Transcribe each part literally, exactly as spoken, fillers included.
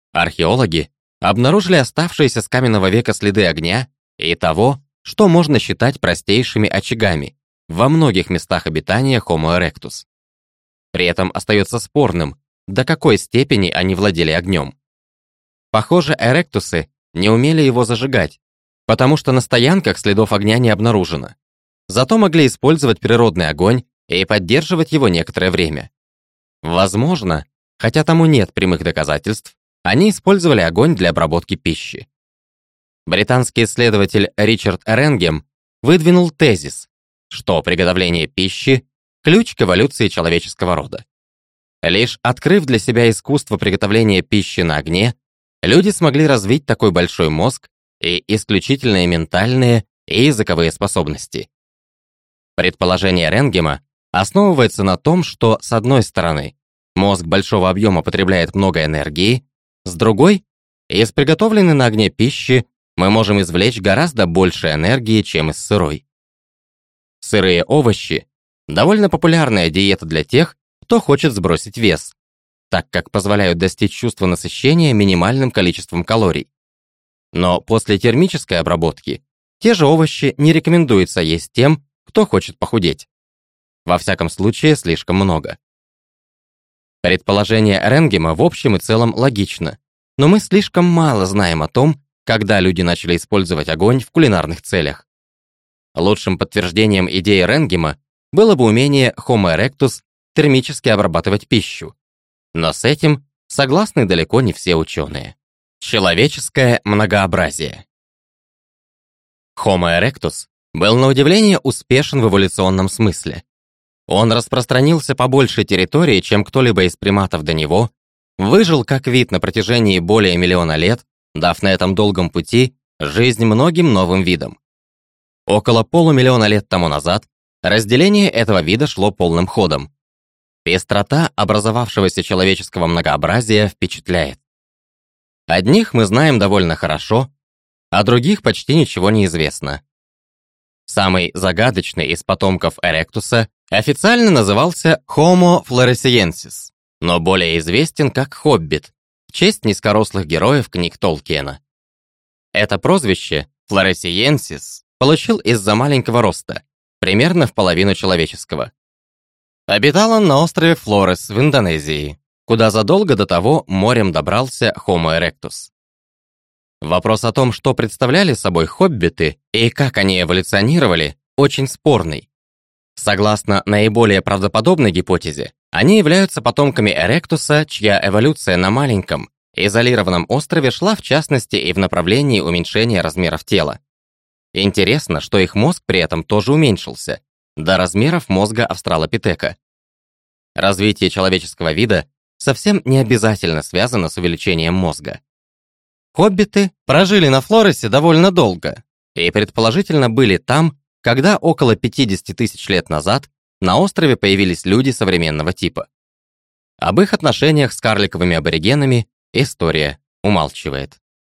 Археологи обнаружили оставшиеся с каменного века следы огня и того, что можно считать простейшими очагами во многих местах обитания Homo erectus. При этом остается спорным, до какой степени они владели огнем. Похоже, эректусы не умели его зажигать, потому что на стоянках следов огня не обнаружено. Зато могли использовать природный огонь и поддерживать его некоторое время. Возможно, хотя тому нет прямых доказательств, они использовали огонь для обработки пищи. Британский исследователь Ричард Эренгем выдвинул тезис, что приготовление пищи – ключ к эволюции человеческого рода. Лишь открыв для себя искусство приготовления пищи на огне, люди смогли развить такой большой мозг и исключительные ментальные и языковые способности. Предположение Эренгема основывается на том, что, с одной стороны, мозг большого объема потребляет много энергии, с другой, из приготовленной на огне пищи мы можем извлечь гораздо больше энергии, чем из сырой. Сырые овощи – довольно популярная диета для тех, кто хочет сбросить вес, так как позволяют достичь чувства насыщения минимальным количеством калорий. Но после термической обработки те же овощи не рекомендуется есть тем, кто хочет похудеть. Во всяком случае, слишком много. Предположение Эренгема в общем и целом логично, но мы слишком мало знаем о том, когда люди начали использовать огонь в кулинарных целях. Лучшим подтверждением идеи Эренгема было бы умение Homo erectus термически обрабатывать пищу. Но с этим согласны далеко не все ученые. Человеческое многообразие. Homo erectus был на удивление успешен в эволюционном смысле. Он распространился по большей территории, чем кто-либо из приматов до него, выжил как вид на протяжении более миллиона лет, дав на этом долгом пути жизнь многим новым видам. Около полумиллиона лет тому назад разделение этого вида шло полным ходом. Пестрота образовавшегося человеческого многообразия впечатляет. Одних мы знаем довольно хорошо, о других почти ничего не известно. Самый загадочный из потомков Эректуса официально назывался Homo floresiensis, но более известен как Хоббит, в честь низкорослых героев книг Толкиена. Это прозвище, floresiensis, получил из-за маленького роста, примерно в половину человеческого. Обитал он на острове Флорес в Индонезии, куда задолго до того морем добрался Homo erectus. Вопрос о том, что представляли собой хоббиты и как они эволюционировали, очень спорный. Согласно наиболее правдоподобной гипотезе, они являются потомками Эректуса, чья эволюция на маленьком, изолированном острове шла в частности и в направлении уменьшения размеров тела. Интересно, что их мозг при этом тоже уменьшился, до размеров мозга австралопитека. Развитие человеческого вида совсем не обязательно связано с увеличением мозга. Хоббиты прожили на Флоресе довольно долго и, предположительно, были там, когда около пятьдесят тысяч лет назад на острове появились люди современного типа. Об их отношениях с карликовыми аборигенами история умалчивает.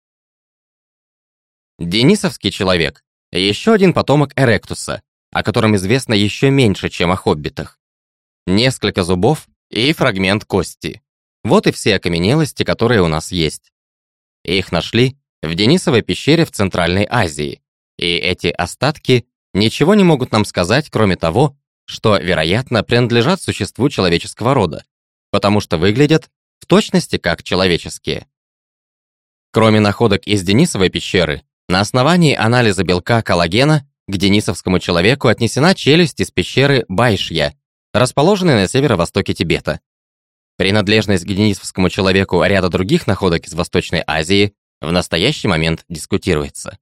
Денисовский человек – еще один потомок Эректуса, о котором известно еще меньше, чем о хоббитах. Несколько зубов и фрагмент кости. Вот и все окаменелости, которые у нас есть. Их нашли в Денисовой пещере в Центральной Азии, и эти остатки ничего не могут нам сказать, кроме того, что, вероятно, принадлежат существу человеческого рода, потому что выглядят в точности как человеческие. Кроме находок из Денисовой пещеры, на основании анализа белка коллагена к денисовскому человеку отнесена челюсть из пещеры Байшья, расположенной на северо-востоке Тибета. Принадлежность к денисовскому человеку ряда других находок из Восточной Азии в настоящий момент дискутируется.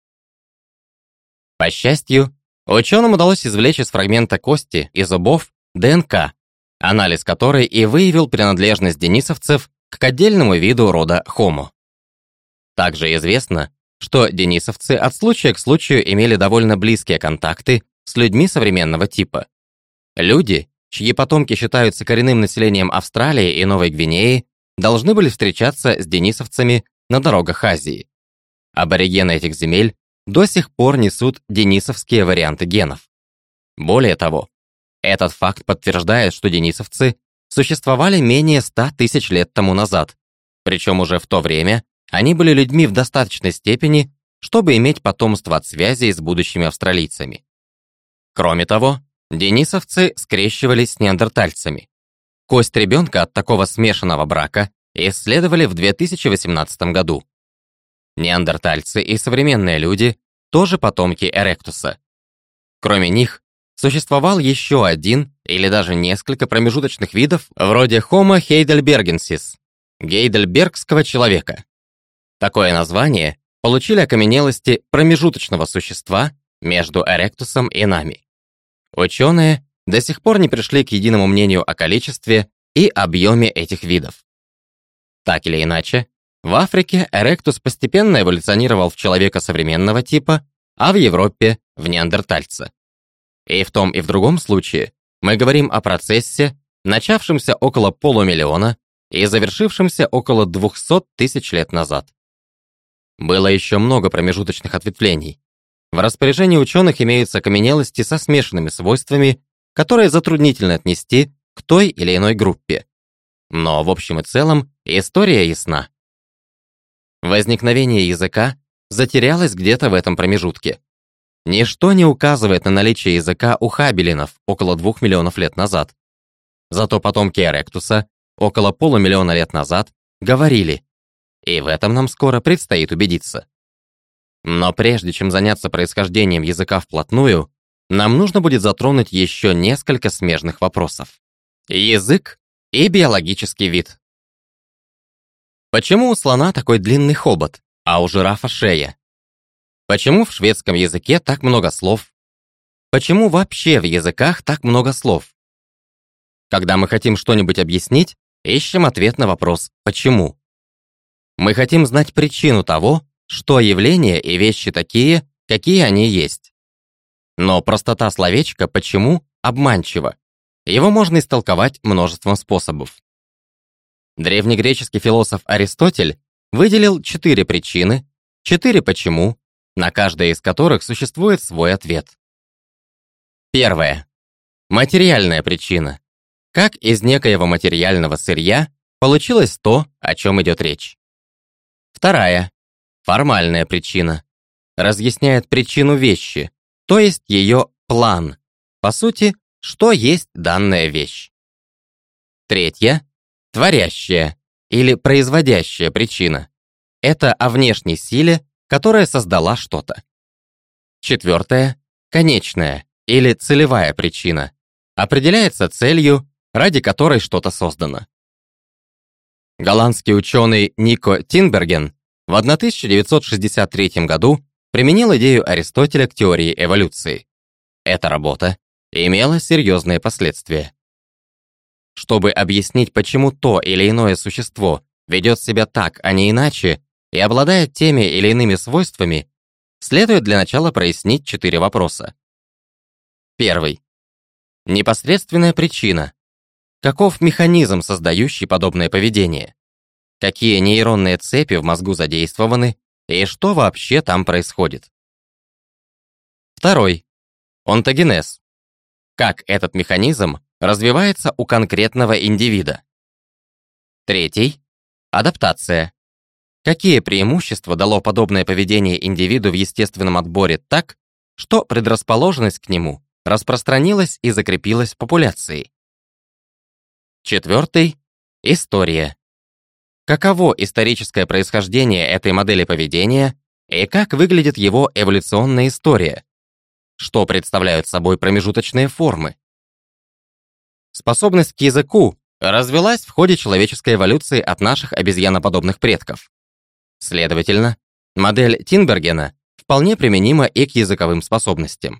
По счастью, ученым удалось извлечь из фрагмента кости и зубов ДНК, анализ которой и выявил принадлежность денисовцев к отдельному виду рода Homo. Также известно, что денисовцы от случая к случаю имели довольно близкие контакты с людьми современного типа. Люди, чьи потомки считаются коренным населением Австралии и Новой Гвинеи, должны были встречаться с денисовцами на дорогах Азии. Аборигены этих земель до сих пор несут денисовские варианты генов. Более того, этот факт подтверждает, что денисовцы существовали менее ста тысяч лет тому назад, Причем уже в то время они были людьми в достаточной степени, чтобы иметь потомство от связи с будущими австралийцами. Кроме того, денисовцы скрещивались с неандертальцами. Кость ребенка от такого смешанного брака исследовали в две тысячи восемнадцатом году. Неандертальцы и современные люди тоже потомки Эректуса. Кроме них, существовал еще один или даже несколько промежуточных видов вроде Homo heidelbergensis, гейдельбергского человека. Такое название получили окаменелости промежуточного существа между Эректусом и нами. Ученые до сих пор не пришли к единому мнению о количестве и объеме этих видов. Так или иначе, в Африке Эректус постепенно эволюционировал в человека современного типа, а в Европе — в неандертальца. И в том и в другом случае мы говорим о процессе, начавшемся около полумиллиона и завершившемся около двухсот тысяч лет назад. Было еще много промежуточных ответвлений. В распоряжении ученых имеются окаменелости со смешанными свойствами, которые затруднительно отнести к той или иной группе. Но в общем и целом история ясна. Возникновение языка затерялось где-то в этом промежутке. Ничто не указывает на наличие языка у хабелинов около двух миллионов лет назад. Зато потомки Эректуса около полумиллиона лет назад говорили, и в этом нам скоро предстоит убедиться. Но прежде чем заняться происхождением языка вплотную, нам нужно будет затронуть еще несколько смежных вопросов. Язык и биологический вид. Почему у слона такой длинный хобот, а у жирафа шея? Почему в шведском языке так много слов? Почему вообще в языках так много слов? Когда мы хотим что-нибудь объяснить, ищем ответ на вопрос «почему?». Мы хотим знать причину того, что явления и вещи такие, какие они есть. Но простота словечка «почему» обманчива. Его можно истолковать множеством способов. Древнегреческий философ Аристотель выделил четыре причины, четыре «почему», на каждое из которых существует свой ответ. Первое. Материальная причина. Как из некоего материального сырья получилось то, о чем идет речь. Вторая. Формальная причина. Разъясняет причину вещи, то есть ее план. По сути, что есть данная вещь. Третья. Творящая или производящая причина. Это о внешней силе, которая создала что-то. Четвертая. Конечная или целевая причина. Определяется целью, ради которой что-то создано. Голландский ученый Нико Тинберген в тысяча девятьсот шестьдесят третьем году применил идею Аристотеля к теории эволюции. Эта работа имела серьезные последствия. Чтобы объяснить, почему то или иное существо ведет себя так, а не иначе, и обладает теми или иными свойствами, следует для начала прояснить четыре вопроса. Первый. Непосредственная причина. Каков механизм, создающий подобное поведение? Какие нейронные цепи в мозгу задействованы и что вообще там происходит? Второй. Онтогенез. Как этот механизм развивается у конкретного индивида? Третий. Адаптация. Какие преимущества дало подобное поведение индивиду в естественном отборе так, что предрасположенность к нему распространилась и закрепилась в популяции? Четвертый. История. Каково историческое происхождение этой модели поведения и как выглядит его эволюционная история? Что представляют собой промежуточные формы? Способность к языку развилась в ходе человеческой эволюции от наших обезьяноподобных предков. Следовательно, модель Тинбергена вполне применима и к языковым способностям.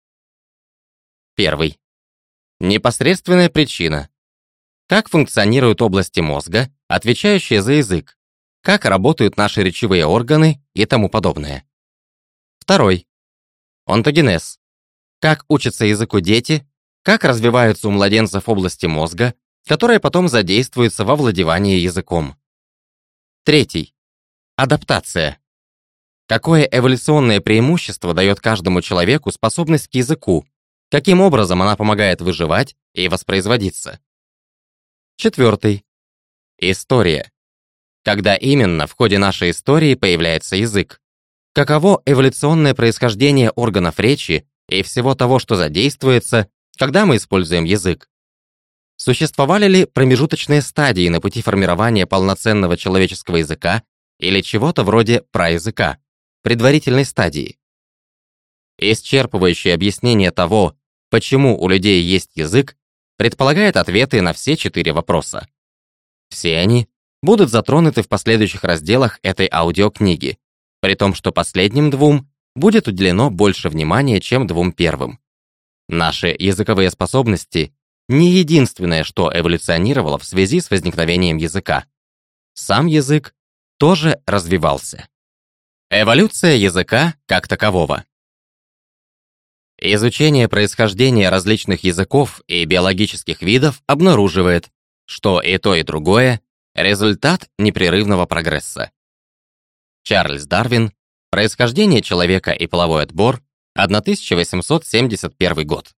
Первый. Непосредственная причина. Как функционируют области мозга, отвечающие за язык, как работают наши речевые органы и тому подобное. Второй. Онтогенез. Как учатся языку дети, как развиваются у младенцев области мозга, которые потом задействуются во владевании языком. Третий. Адаптация. Какое эволюционное преимущество дает каждому человеку способность к языку, каким образом она помогает выживать и воспроизводиться. Четвертый. История. Когда именно в ходе нашей истории появляется язык? Каково эволюционное происхождение органов речи и всего того, что задействуется, когда мы используем язык? Существовали ли промежуточные стадии на пути формирования полноценного человеческого языка или чего-то вроде праязыка, предварительной стадии? Исчерпывающее объяснение того, почему у людей есть язык, предполагает ответы на все четыре вопроса. Все они будут затронуты в последующих разделах этой аудиокниги, при том, что последним двум будет уделено больше внимания, чем двум первым. Наши языковые способности не единственное, что эволюционировало в связи с возникновением языка. Сам язык тоже развивался. Эволюция языка как такового. Изучение происхождения различных языков и биологических видов обнаруживает, что и то, и другое — результат непрерывного прогресса. Чарльз Дарвин. Происхождение человека и половой отбор. тысяча восемьсот семьдесят первый год.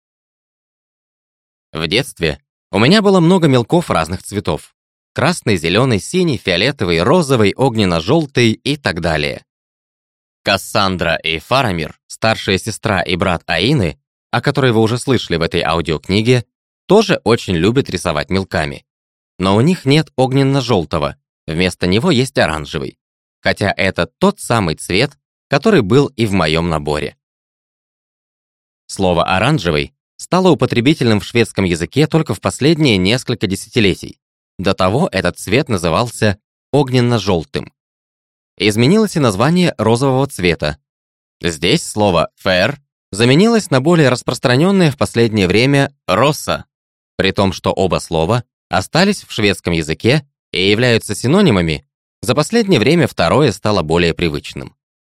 В детстве у меня было много мелков разных цветов. Красный, зеленый, синий, фиолетовый, розовый, огненно-желтый и так далее. Кассандра и Фарамир, старшая сестра и брат Аины, о которой вы уже слышали в этой аудиокниге, тоже очень любят рисовать мелками. Но у них нет огненно-желтого, вместо него есть оранжевый. Хотя это тот самый цвет, который был и в моем наборе. Слово «оранжевый» стало употребительным в шведском языке только в последние несколько десятилетий. До того этот цвет назывался огненно-желтым. Изменилось и название розового цвета. Здесь слово «фэр» заменилось на более распространенное в последнее время «росса», при том, что оба слова остались в шведском языке и являются синонимами. За последнее время второе стало более привычным.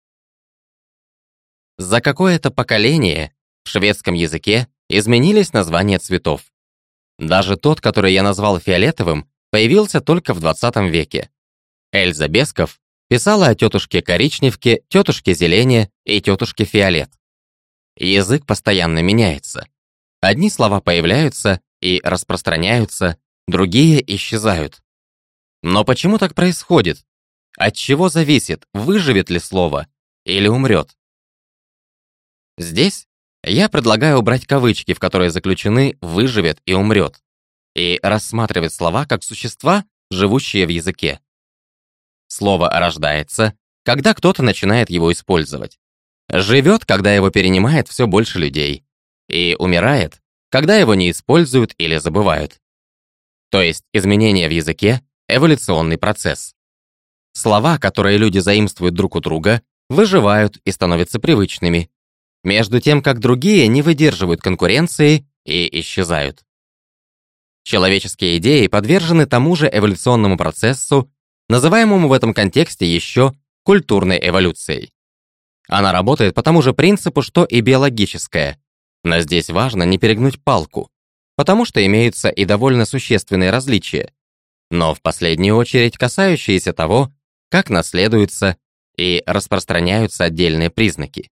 За какое-то поколение в шведском языке изменились названия цветов. Даже тот, который я назвал фиолетовым, появился только в двадцатом веке. Эльза Бесков писала о тетушке Коричневке, тетушке Зелене и тетушке Фиолет. Язык постоянно меняется. Одни слова появляются и распространяются, другие исчезают. Но почему так происходит? От чего зависит, выживет ли слово или умрет? Здесь я предлагаю убрать кавычки, в которые заключены «выживет» и «умрет», и рассматривать слова как существа, живущие в языке. Слово рождается, когда кто-то начинает его использовать. Живет, когда его перенимает все больше людей. И умирает, когда его не используют или забывают. То есть изменение в языке — эволюционный процесс. Слова, которые люди заимствуют друг у друга, выживают и становятся привычными, между тем как другие не выдерживают конкуренции и исчезают. Человеческие идеи подвержены тому же эволюционному процессу, называемому в этом контексте еще культурной эволюцией. Она работает по тому же принципу, что и биологическая, но здесь важно не перегнуть палку, потому что имеются и довольно существенные различия, но в последнюю очередь касающиеся того, как наследуются и распространяются отдельные признаки.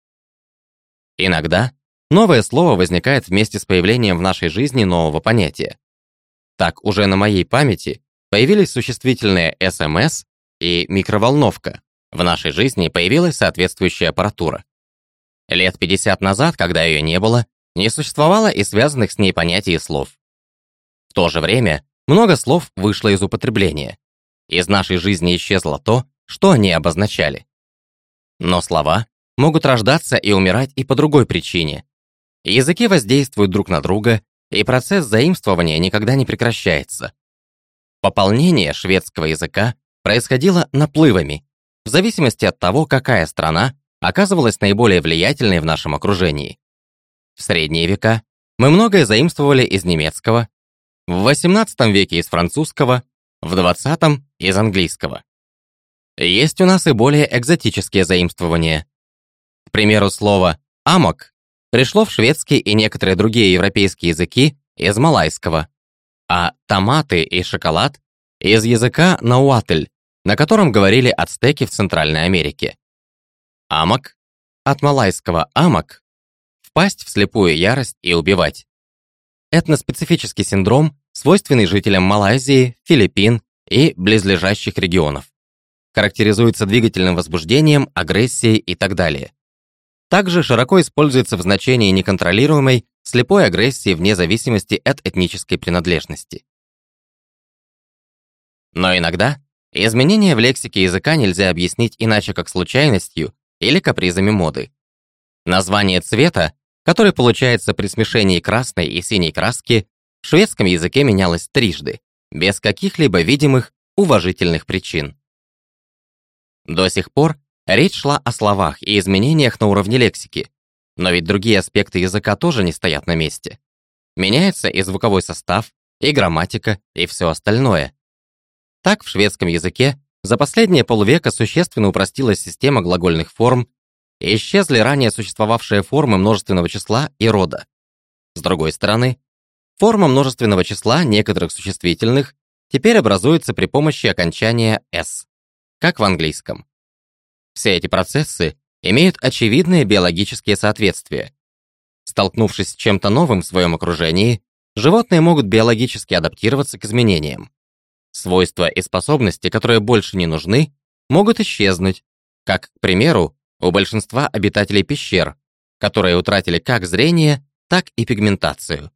Иногда новое слово возникает вместе с появлением в нашей жизни нового понятия. Так уже на моей памяти появились существительные эс эм эс и микроволновка. В нашей жизни появилась соответствующая аппаратура. Лет пятьдесят назад, когда ее не было, не существовало и связанных с ней понятий и слов. В то же время много слов вышло из употребления. Из нашей жизни исчезло то, что они обозначали. Но слова могут рождаться и умирать и по другой причине. Языки воздействуют друг на друга, и процесс заимствования никогда не прекращается. Пополнение шведского языка происходило наплывами, в зависимости от того, какая страна оказывалась наиболее влиятельной в нашем окружении. В средние века мы многое заимствовали из немецкого, в восемнадцатом веке из французского, в двадцатом — из английского. Есть у нас и более экзотические заимствования. К примеру, слово «амок» пришло в шведский и некоторые другие европейские языки из малайского, а «томаты» и «шоколад» из языка науатль, на котором говорили ацтеки в Центральной Америке. Амок от малайского «амок» — впасть в слепую ярость и убивать. Этноспецифический синдром, свойственный жителям Малайзии, Филиппин, и близлежащих регионов. Характеризуется двигательным возбуждением, агрессией и так далее. Также широко используется в значении неконтролируемой, слепой агрессии вне зависимости от этнической принадлежности. Но иногда изменения в лексике языка нельзя объяснить иначе как случайностью или капризами моды. Название цвета, который получается при смешении красной и синей краски, в шведском языке менялось трижды, без каких-либо видимых уважительных причин. До сих пор речь шла о словах и изменениях на уровне лексики, но ведь другие аспекты языка тоже не стоят на месте. Меняется и звуковой состав, и грамматика, и все остальное. Так в шведском языке за последние полвека существенно упростилась система глагольных форм, и исчезли ранее существовавшие формы множественного числа и рода. С другой стороны, форма множественного числа некоторых существительных теперь образуется при помощи окончания «s», как в английском. Все эти процессы имеют очевидные биологические соответствия. Столкнувшись с чем-то новым в своем окружении, животные могут биологически адаптироваться к изменениям. Свойства и способности, которые больше не нужны, могут исчезнуть, как, к примеру, у большинства обитателей пещер, которые утратили как зрение, так и пигментацию.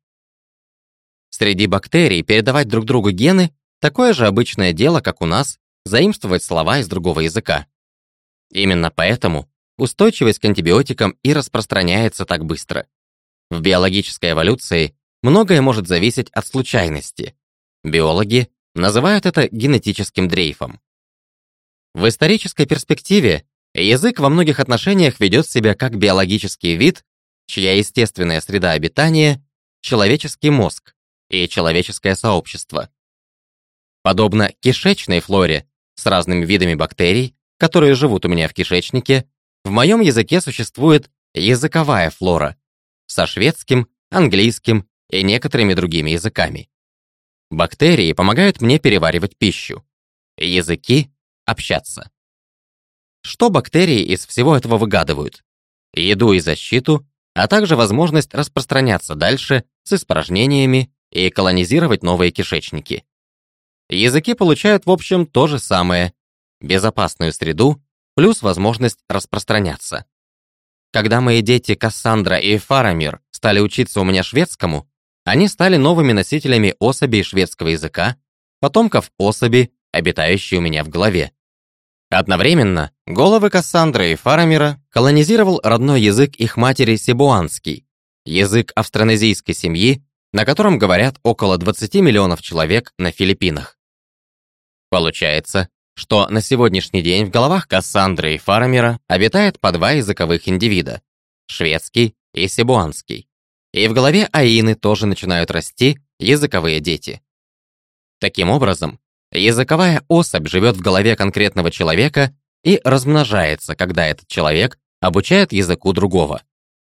Среди бактерий передавать друг другу гены – такое же обычное дело, как у нас, заимствовать слова из другого языка. Именно поэтому устойчивость к антибиотикам и распространяется так быстро. В биологической эволюции многое может зависеть от случайности. Биологи называют это генетическим дрейфом. В исторической перспективе язык во многих отношениях ведет себя как биологический вид, чья естественная среда обитания – человеческий мозг и человеческое сообщество. Подобно кишечной флоре с разными видами бактерий, которые живут у меня в кишечнике, в моем языке существует языковая флора со шведским, английским и некоторыми другими языками. Бактерии помогают мне переваривать пищу. Языки – общаться. Что бактерии из всего этого выгадывают? Еду и защиту, а также возможность распространяться дальше с испражнениями и колонизировать новые кишечники. Языки получают в общем то же самое – безопасную среду плюс возможность распространяться. Когда мои дети Кассандра и Фарамир стали учиться у меня шведскому, они стали новыми носителями особей шведского языка, потомков особи, обитающей у меня в голове. Одновременно головы Кассандры и Фарамира колонизировал родной язык их матери сибуанский, язык австронезийской семьи, на котором говорят около двадцати миллионов человек на Филиппинах. Получается, что на сегодняшний день в головах Кассандры и Фарамира обитает по два языковых индивида – шведский и сибуанский. И в голове Аины тоже начинают расти языковые дети. Таким образом, языковая особь живет в голове конкретного человека и размножается, когда этот человек обучает языку другого.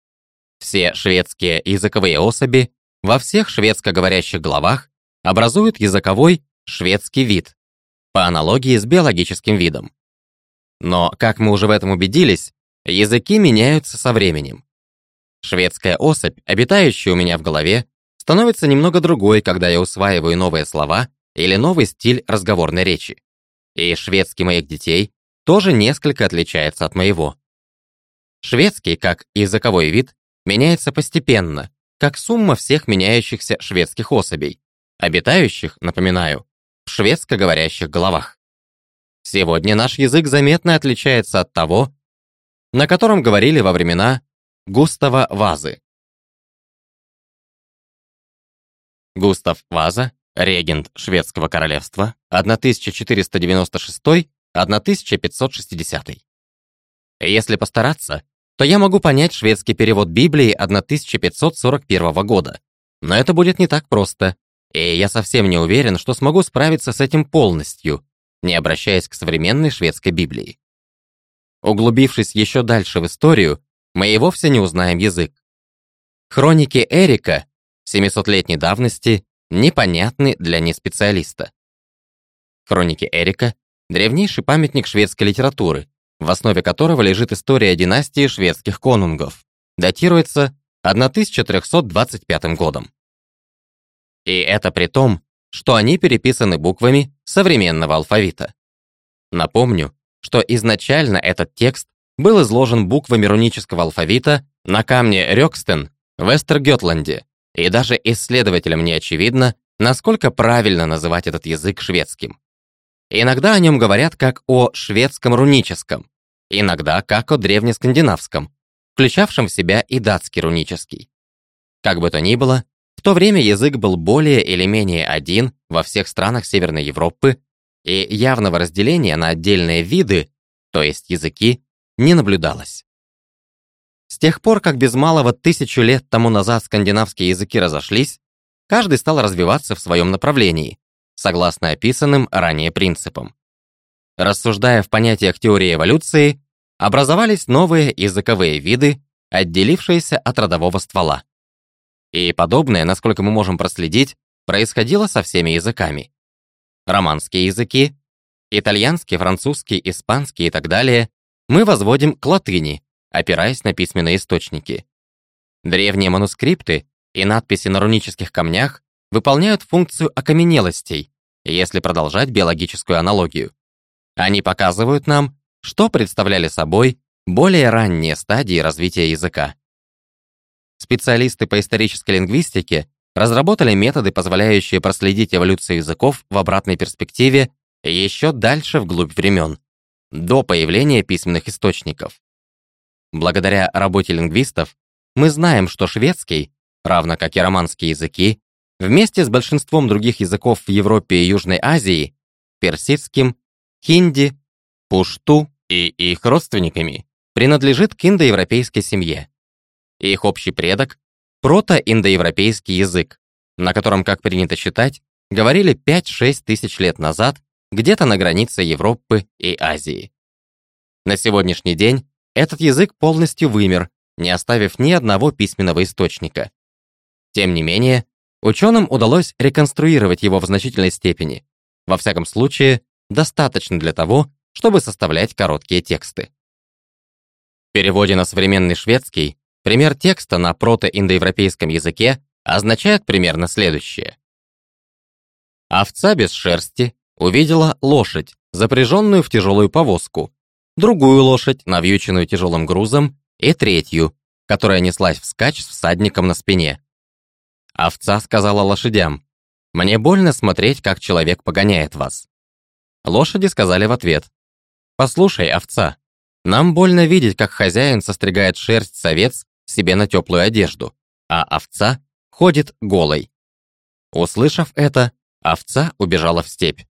Все шведские языковые особи во всех шведско-говорящих головах образуют языковой шведский вид, по аналогии с биологическим видом. Но, как мы уже в этом убедились, языки меняются со временем. Шведская особь, обитающая у меня в голове, становится немного другой, когда я усваиваю новые слова или новый стиль разговорной речи. И шведский моих детей тоже несколько отличается от моего. Шведский, как языковой вид, меняется постепенно, как сумма всех меняющихся шведских особей, обитающих, напоминаю, в шведско-говорящих головах. Сегодня наш язык заметно отличается от того, на котором говорили во времена Густава Вазы. Густав Ваза, регент шведского королевства, тысяча четыреста девяносто шестой — тысяча пятьсот шестидесятый. Если постараться, то я могу понять шведский перевод Библии тысяча пятьсот сорок первого года, но это будет не так просто, и я совсем не уверен, что смогу справиться с этим полностью, не обращаясь к современной шведской Библии. Углубившись еще дальше в историю, мы и вовсе не узнаем язык. Хроники Эрика семисотлетней давности непонятны для неспециалиста. Хроники Эрика — древнейший памятник шведской литературы, в основе которого лежит история династии шведских конунгов, датируется тысяча трехсот двадцать пятым годом. И это при том, что они переписаны буквами современного алфавита. Напомню, что изначально этот текст был изложен буквами рунического алфавита на камне Рёкстен в Эстергötlanде, и даже исследователям не очевидно, насколько правильно называть этот язык шведским. Иногда о нем говорят как о шведском руническом, иногда как о древнескандинавском, включавшем в себя и датский рунический. Как бы то ни было, в то время язык был более или менее один во всех странах Северной Европы, и явного разделения на отдельные виды, то есть языки, не наблюдалось. С тех пор, как без малого тысячу лет тому назад скандинавские языки разошлись, каждый стал развиваться в своем направлении, согласно описанным ранее принципам. Рассуждая в понятиях теории эволюции, образовались новые языковые виды, отделившиеся от родового ствола. И подобное, насколько мы можем проследить, происходило со всеми языками. Романские языки, итальянский, французский, испанский и так далее мы возводим к латыни, опираясь на письменные источники. Древние манускрипты и надписи на рунических камнях выполняют функцию окаменелостей, если продолжать биологическую аналогию. Они показывают нам, что представляли собой более ранние стадии развития языка. Специалисты по исторической лингвистике разработали методы, позволяющие проследить эволюцию языков в обратной перспективе еще дальше вглубь времен, до появления письменных источников. Благодаря работе лингвистов мы знаем, что шведский, равно как и романские языки, вместе с большинством других языков в Европе и Южной Азии, персидским, хинди, пушту и их родственниками, принадлежит к индоевропейской семье. Их общий предок – прото-индоевропейский язык, на котором, как принято считать, говорили пять-шесть тысяч лет назад где-то на границе Европы и Азии. На сегодняшний день этот язык полностью вымер, не оставив ни одного письменного источника. Тем не менее, ученым удалось реконструировать его в значительной степени, во всяком случае, достаточно для того, чтобы составлять короткие тексты. В переводе на современный шведский пример текста на прото-индоевропейском языке означает примерно следующее. Овца без шерсти увидела лошадь, запряженную в тяжелую повозку, другую лошадь, навьюченную тяжелым грузом, и третью, которая неслась вскачь с всадником на спине. Овца сказала лошадям: «Мне больно смотреть, как человек погоняет вас». Лошади сказали в ответ: «Послушай, овца, нам больно видеть, как хозяин состригает шерсть с овец себе на теплую одежду, а овца ходит голой». Услышав это, овца убежала в степь.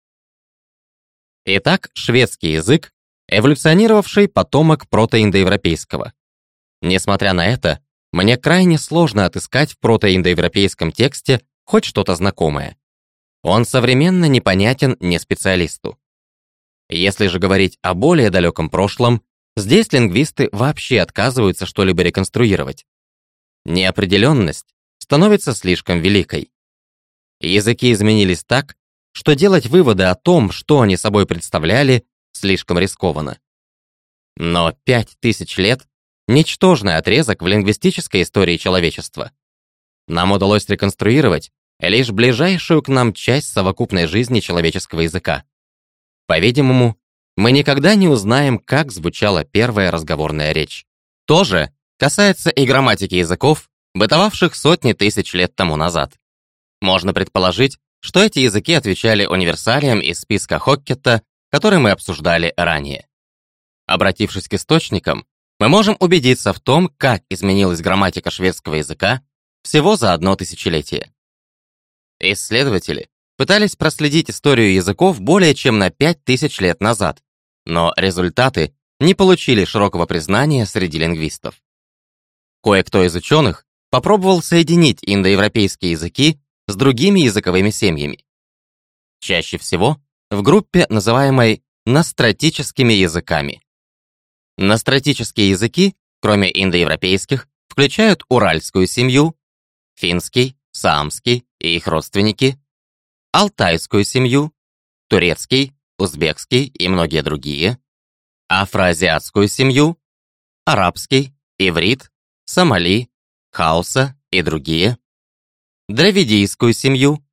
Итак, шведский язык – эволюционировавший потомок протоиндоевропейского. Несмотря на это, мне крайне сложно отыскать в протоиндоевропейском тексте хоть что-то знакомое. Он современно непонятен не специалисту. Если же говорить о более далеком прошлом, здесь лингвисты вообще отказываются что-либо реконструировать. Неопределенность становится слишком великой. Языки изменились так, что делать выводы о том, что они собой представляли, слишком рискованно. Но пять тысяч лет – ничтожный отрезок в лингвистической истории человечества. Нам удалось реконструировать лишь ближайшую к нам часть совокупной жизни человеческого языка. По-видимому, мы никогда не узнаем, как звучала первая разговорная речь. То же касается и грамматики языков, бытовавших сотни тысяч лет тому назад. Можно предположить, что эти языки отвечали универсалиям из списка Хоккетта, который мы обсуждали ранее. Обратившись к источникам, мы можем убедиться в том, как изменилась грамматика шведского языка всего за одно тысячелетие. Исследователи пытались проследить историю языков более чем на пять тысяч лет назад, но результаты не получили широкого признания среди лингвистов. Кое-кто из ученых попробовал соединить индоевропейские языки с другими языковыми семьями. Чаще всего в группе, называемой настратическими языками. Настратические языки, кроме индоевропейских, включают уральскую семью, финский, саамский и их родственники, алтайскую семью, турецкий, узбекский и многие другие, афроазиатскую семью, арабский, иврит, сомали, хауса и другие, дравидийскую семью,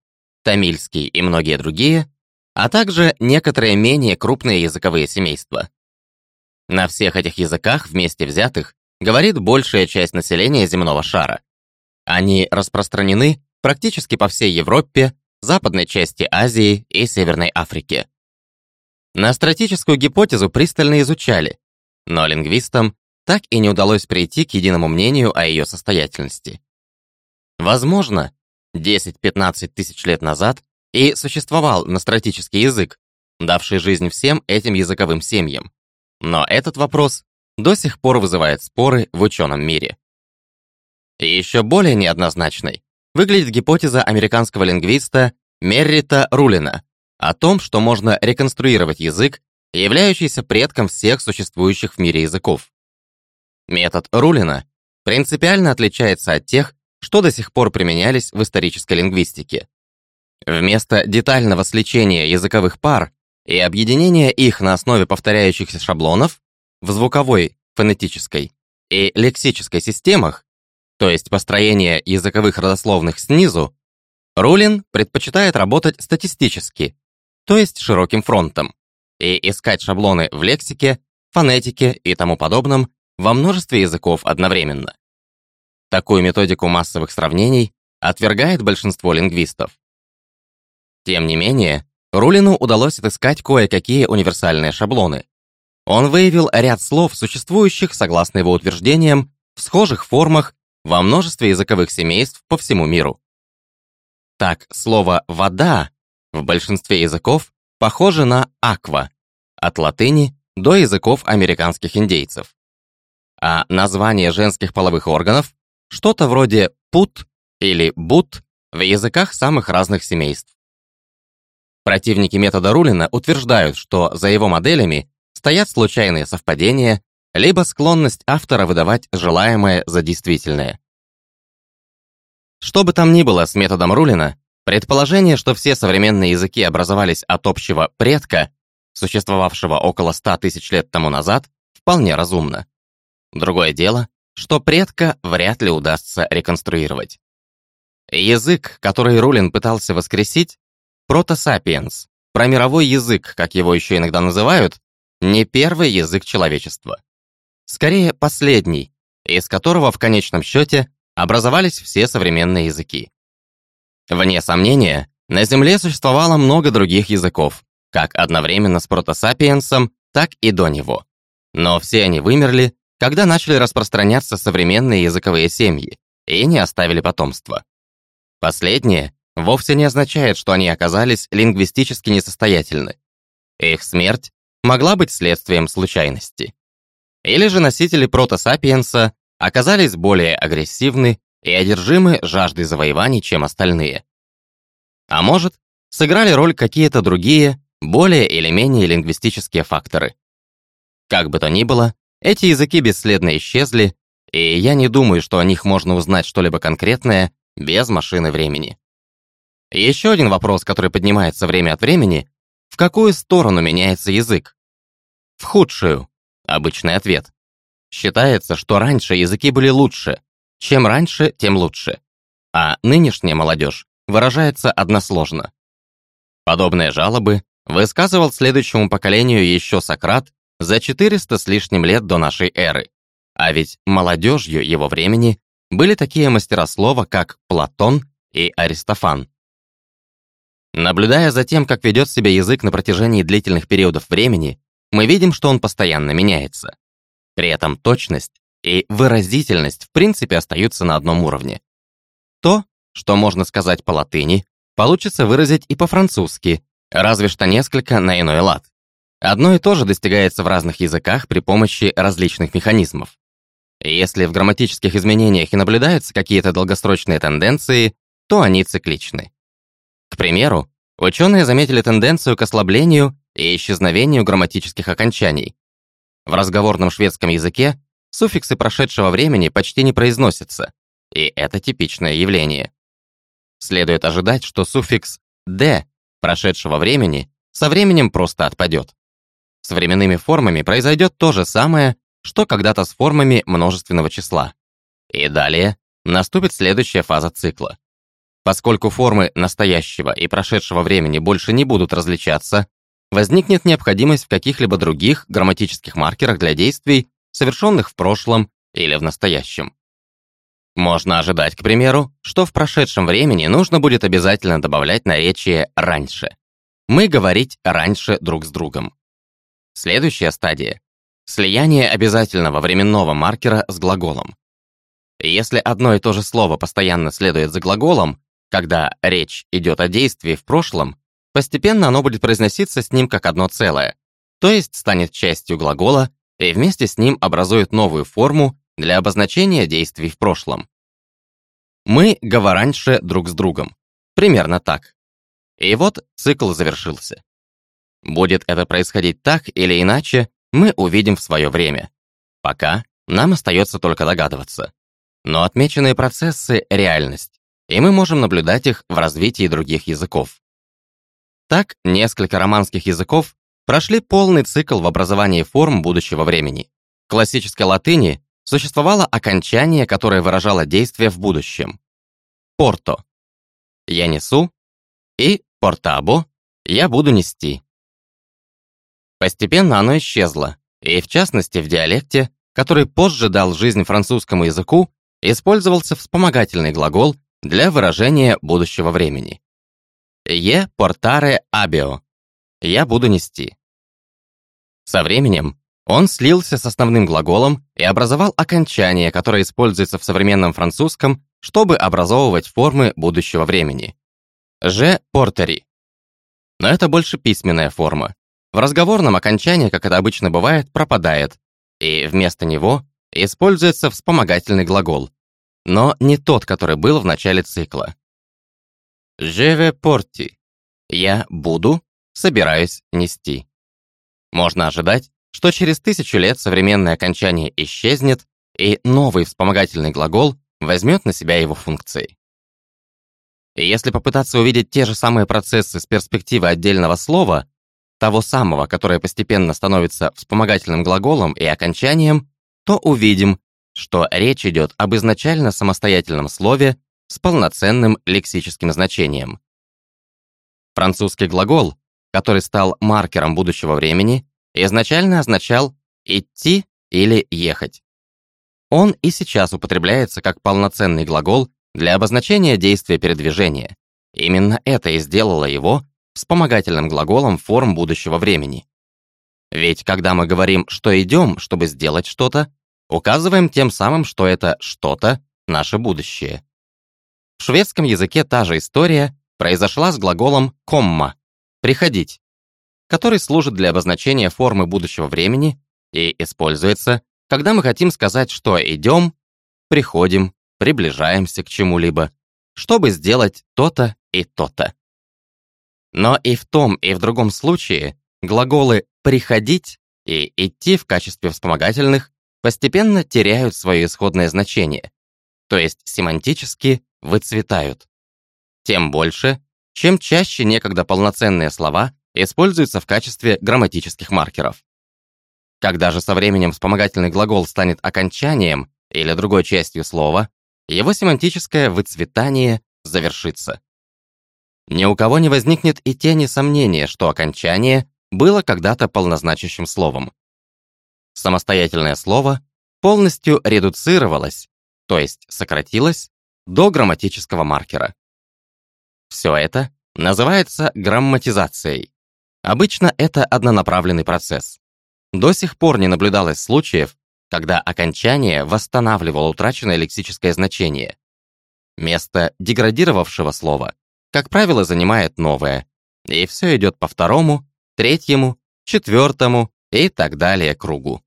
тамильский и многие другие, а также некоторые менее крупные языковые семейства. На всех этих языках вместе взятых говорит большая часть населения земного шара. Они распространены практически по всей Европе, западной части Азии и Северной Африке. Ностратическую гипотезу пристально изучали, но лингвистам так и не удалось прийти к единому мнению о ее состоятельности. Возможно, десять-пятнадцать тысяч лет назад и существовал ностратический язык, давший жизнь всем этим языковым семьям. Но этот вопрос до сих пор вызывает споры в ученом мире. И еще более неоднозначной выглядит гипотеза американского лингвиста Меррита Рулина о том, что можно реконструировать язык, являющийся предком всех существующих в мире языков. Метод Рулина принципиально отличается от тех, что до сих пор применялись в исторической лингвистике. Вместо детального сличения языковых пар и объединения их на основе повторяющихся шаблонов в звуковой, фонетической и лексической системах, то есть построение языковых родословных снизу, Рулин предпочитает работать статистически, то есть широким фронтом, и искать шаблоны в лексике, фонетике и тому подобном во множестве языков одновременно. Такую методику массовых сравнений отвергает большинство лингвистов. Тем не менее, Рулину удалось отыскать кое-какие универсальные шаблоны. Он выявил ряд слов, существующих, согласно его утверждениям, в схожих формах во множестве языковых семейств по всему миру. Так, слово «вода» в большинстве языков похоже на «аква», от латыни до языков американских индейцев. А название женских половых органов что-то вроде «пут» или «бут» в языках самых разных семейств. Противники метода Рулина утверждают, что за его моделями стоят случайные совпадения, либо склонность автора выдавать желаемое за действительное. Что бы там ни было с методом Рулина, предположение, что все современные языки образовались от общего предка, существовавшего около ста тысяч лет тому назад, вполне разумно. Другое дело, что предка вряд ли удастся реконструировать. Язык, который Рулин пытался воскресить, протосапиенс, промировой язык, как его еще иногда называют, не первый язык человечества. Скорее, последний, из которого в конечном счете образовались все современные языки. Вне сомнения, на Земле существовало много других языков, как одновременно с протосапиенсом, так и до него. Но все они вымерли, когда начали распространяться современные языковые семьи и не оставили потомства. Последнее вовсе не означает, что они оказались лингвистически несостоятельны. Их смерть могла быть следствием случайности. Или же носители протосапиенса оказались более агрессивны и одержимы жаждой завоеваний, чем остальные. А может, сыграли роль какие-то другие, более или менее лингвистические факторы. Как бы то ни было, эти языки бесследно исчезли, и я не думаю, что о них можно узнать что-либо конкретное без машины времени. Еще один вопрос, который поднимается время от времени: в какую сторону меняется язык? В худшую. Обычный ответ. Считается, что раньше языки были лучше. Чем раньше, тем лучше. А нынешняя молодежь выражается односложно. Подобные жалобы высказывал следующему поколению еще Сократ за четыреста с лишним лет до нашей эры. А ведь молодежью его времени были такие мастера слова, как Платон и Аристофан. Наблюдая за тем, как ведет себя язык на протяжении длительных периодов времени, мы видим, что он постоянно меняется. При этом точность и выразительность в принципе остаются на одном уровне. То, что можно сказать по латыни, получится выразить и по-французски, разве что несколько на иной лад. Одно и то же достигается в разных языках при помощи различных механизмов. Если в грамматических изменениях и наблюдаются какие-то долгосрочные тенденции, то они цикличны. К примеру, ученые заметили тенденцию к ослаблению и исчезновению грамматических окончаний. В разговорном шведском языке суффиксы прошедшего времени почти не произносятся, и это типичное явление. Следует ожидать, что суффикс «д» прошедшего времени со временем просто отпадет. С временными формами произойдет то же самое, что когда-то с формами множественного числа. И далее наступит следующая фаза цикла. Поскольку формы настоящего и прошедшего времени больше не будут различаться, возникнет необходимость в каких-либо других грамматических маркерах для действий, совершенных в прошлом или в настоящем. Можно ожидать, к примеру, что в прошедшем времени нужно будет обязательно добавлять наречие «раньше». Мы говорить раньше друг с другом. Следующая стадия — слияние обязательного временного маркера с глаголом. Если одно и то же слово постоянно следует за глаголом, когда речь идет о действии в прошлом, постепенно оно будет произноситься с ним как одно целое, то есть станет частью глагола и вместе с ним образует новую форму для обозначения действий в прошлом. Мы говораньше друг с другом. Примерно так. И вот цикл завершился. Будет это происходить так или иначе, мы увидим в свое время. Пока нам остается только догадываться. Но отмеченные процессы — реальность, и мы можем наблюдать их в развитии других языков. Так, несколько романских языков прошли полный цикл в образовании форм будущего времени. В классической латыни существовало окончание, которое выражало действие в будущем. «Порто» — «я несу», и «портабо» — «я буду нести». Постепенно оно исчезло, и в частности в диалекте, который позже дал жизнь французскому языку, использовался вспомогательный глагол для выражения будущего времени. «Е портаре абио» — «я буду нести». Со временем он слился с основным глаголом и образовал окончание, которое используется в современном французском, чтобы образовывать формы будущего времени. «Je porterai». Но это больше письменная форма. В разговорном окончании, как это обычно бывает, пропадает, и вместо него используется вспомогательный глагол, но не тот, который был в начале цикла. «Je vais porter» — «я буду», «собираюсь нести». Можно ожидать, что через тысячу лет современное окончание исчезнет, и новый вспомогательный глагол возьмет на себя его функции. И если попытаться увидеть те же самые процессы с перспективы отдельного слова, того самого, которое постепенно становится вспомогательным глаголом и окончанием, то увидим, что речь идет об изначально самостоятельном слове с полноценным лексическим значением. Французский глагол, который стал маркером будущего времени, изначально означал «идти» или «ехать». Он и сейчас употребляется как полноценный глагол для обозначения действия передвижения. Именно это и сделало его вспомогательным глаголом форм будущего времени. Ведь когда мы говорим, что идем, чтобы сделать что-то, указываем тем самым, что это что-то — наше будущее. В шведском языке та же история произошла с глаголом «комма» — «приходить», который служит для обозначения формы будущего времени и используется, когда мы хотим сказать, что идем, приходим, приближаемся к чему-либо, чтобы сделать то-то и то-то. Но и в том, и в другом случае глаголы «приходить» и «идти» в качестве вспомогательных постепенно теряют свое исходное значение, то есть семантически выцветают. Тем больше, чем чаще некогда полноценные слова используются в качестве грамматических маркеров. Когда же со временем вспомогательный глагол станет окончанием или другой частью слова, его семантическое выцветание завершится. Ни у кого не возникнет и тени сомнения, что окончание было когда-то полнозначащим словом. Самостоятельное слово полностью редуцировалось, то есть сократилось, до грамматического маркера. Все это называется грамматизацией. Обычно это однонаправленный процесс. До сих пор не наблюдалось случаев, когда окончание восстанавливало утраченное лексическое значение. Место деградировавшего слова, как правило, занимает новое, и все идет по второму, третьему, четвертому и так далее кругу.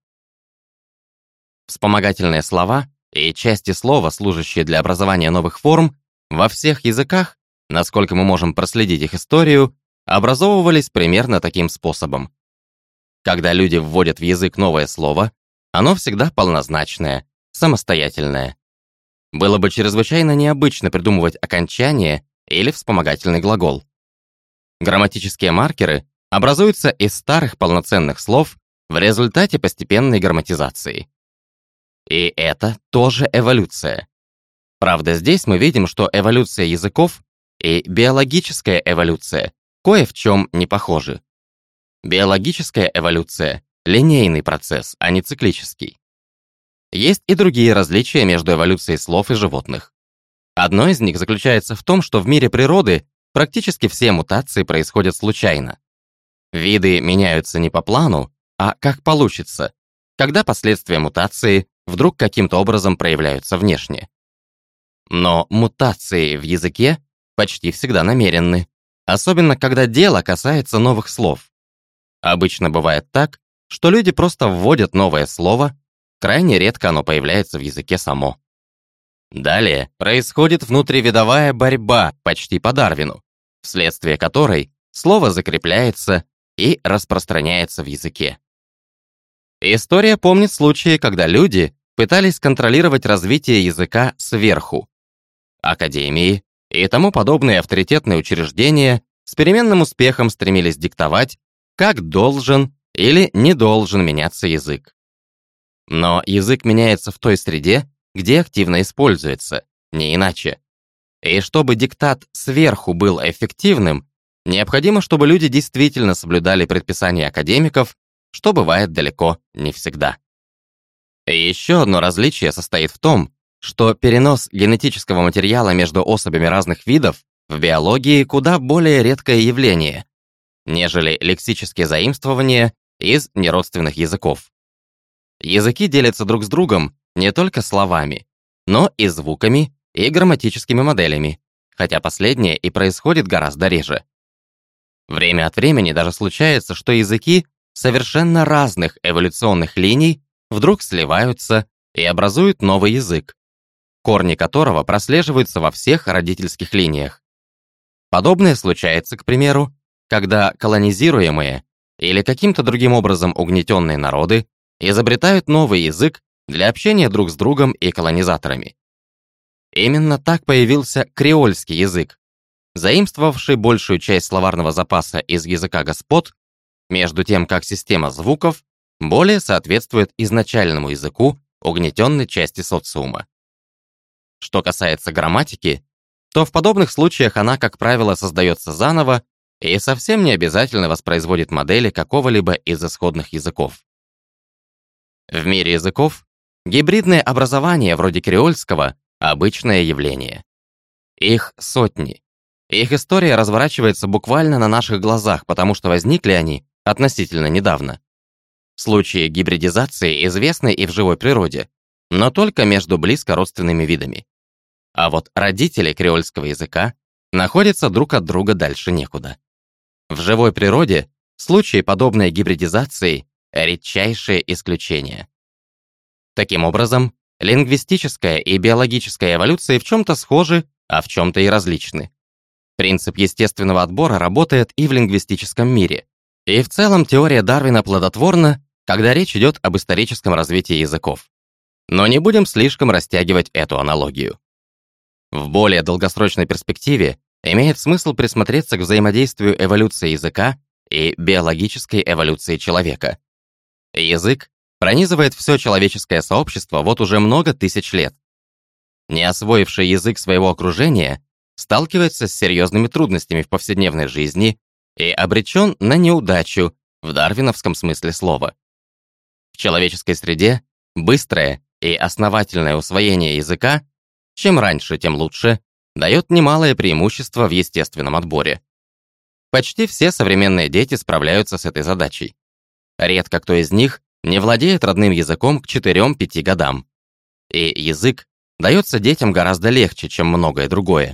Вспомогательные слова и части слова, служащие для образования новых форм, во всех языках, насколько мы можем проследить их историю, образовывались примерно таким способом. Когда люди вводят в язык новое слово, оно всегда полнозначное, самостоятельное. Было бы чрезвычайно необычно придумывать окончание или вспомогательный глагол. Грамматические маркеры образуются из старых полноценных слов в результате постепенной грамматизации. И это тоже эволюция. Правда, здесь мы видим, что эволюция языков и биологическая эволюция кое в чем не похожи. Биологическая эволюция — линейный процесс, а не циклический. Есть и другие различия между эволюцией слов и животных. Одно из них заключается в том, что в мире природы практически все мутации происходят случайно. Виды меняются не по плану, а как получится, когда последствия мутации вдруг каким-то образом проявляются внешне. Но мутации в языке почти всегда намеренны, особенно когда дело касается новых слов. Обычно бывает так, что люди просто вводят новое слово, крайне редко оно появляется в языке само. Далее происходит внутривидовая борьба почти по Дарвину, вследствие которой слово закрепляется и распространяется в языке. История помнит случаи, когда люди пытались контролировать развитие языка сверху. Академии и тому подобные авторитетные учреждения с переменным успехом стремились диктовать, как должен или не должен меняться язык. Но язык меняется в той среде, где активно используется, не иначе. И чтобы диктат сверху был эффективным, необходимо, чтобы люди действительно соблюдали предписания академиков, что бывает далеко не всегда. И еще одно различие состоит в том, что перенос генетического материала между особями разных видов в биологии куда более редкое явление, нежели лексические заимствования из неродственных языков. Языки делятся друг с другом не только словами, но и звуками и грамматическими моделями, хотя последнее и происходит гораздо реже. Время от времени даже случается, что языки совершенно разных эволюционных линий вдруг сливаются и образуют новый язык, корни которого прослеживаются во всех родительских линиях. Подобное случается, к примеру, когда колонизируемые или каким-то другим образом угнетенные народы изобретают новый язык для общения друг с другом и колонизаторами. Именно так появился креольский язык, заимствовавший большую часть словарного запаса из языка господ, между тем как система звуков более соответствует изначальному языку угнетенной части социума. Что касается грамматики, то в подобных случаях она, как правило, создается заново и совсем не обязательно воспроизводит модели какого-либо из исходных языков. В мире языков гибридное образование вроде креольского — обычное явление. Их сотни. Их история разворачивается буквально на наших глазах, потому что возникли они относительно недавно. Случаи гибридизации известны и в живой природе, но только между близко родственными видами. А вот родители креольского языка находятся друг от друга дальше некуда. В живой природе случаи, подобные гибридизации, редчайшее исключение. Таким образом, лингвистическая и биологическая эволюции в чем-то схожи, а в чем-то и различны. Принцип естественного отбора работает и в лингвистическом мире. И в целом теория Дарвина плодотворна, когда речь идет об историческом развитии языков. Но не будем слишком растягивать эту аналогию. В более долгосрочной перспективе имеет смысл присмотреться к взаимодействию эволюции языка и биологической эволюции человека. Язык пронизывает все человеческое сообщество вот уже много тысяч лет. Не освоивший язык своего окружения сталкивается с серьезными трудностями в повседневной жизни и обречен на неудачу в дарвиновском смысле слова. В человеческой среде быстрое и основательное усвоение языка, чем раньше, тем лучше, дает немалое преимущество в естественном отборе. Почти все современные дети справляются с этой задачей. Редко кто из них не владеет родным языком к четырем-пяти годам. И язык дается детям гораздо легче, чем многое другое.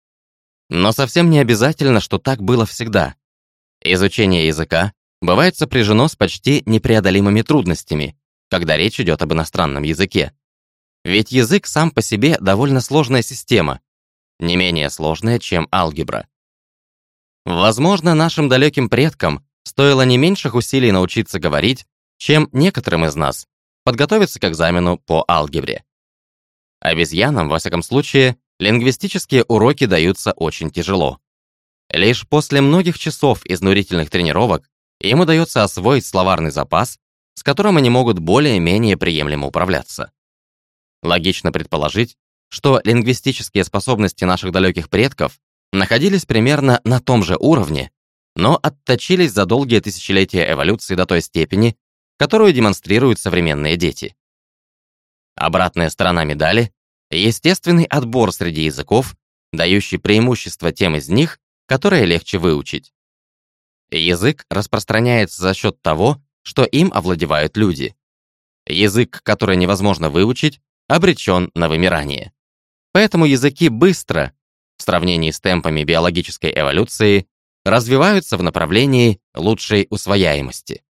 Но совсем не обязательно, что так было всегда. Изучение языка бывает сопряжено с почти непреодолимыми трудностями, когда речь идет об иностранном языке. Ведь язык сам по себе довольно сложная система, не менее сложная, чем алгебра. Возможно, нашим далеким предкам стоило не меньших усилий научиться говорить, чем некоторым из нас подготовиться к экзамену по алгебре. Обезьянам, во всяком случае, лингвистические уроки даются очень тяжело. Лишь после многих часов изнурительных тренировок им удается освоить словарный запас, с которым они могут более-менее приемлемо управляться. Логично предположить, что лингвистические способности наших далеких предков находились примерно на том же уровне, но отточились за долгие тысячелетия эволюции до той степени, которую демонстрируют современные дети. Обратная сторона медали — естественный отбор среди языков, дающий преимущество тем из них, которые легче выучить. Язык распространяется за счет того, что им овладевают люди. Язык, который невозможно выучить, обречен на вымирание. Поэтому языки быстро, в сравнении с темпами биологической эволюции, развиваются в направлении лучшей усвояемости.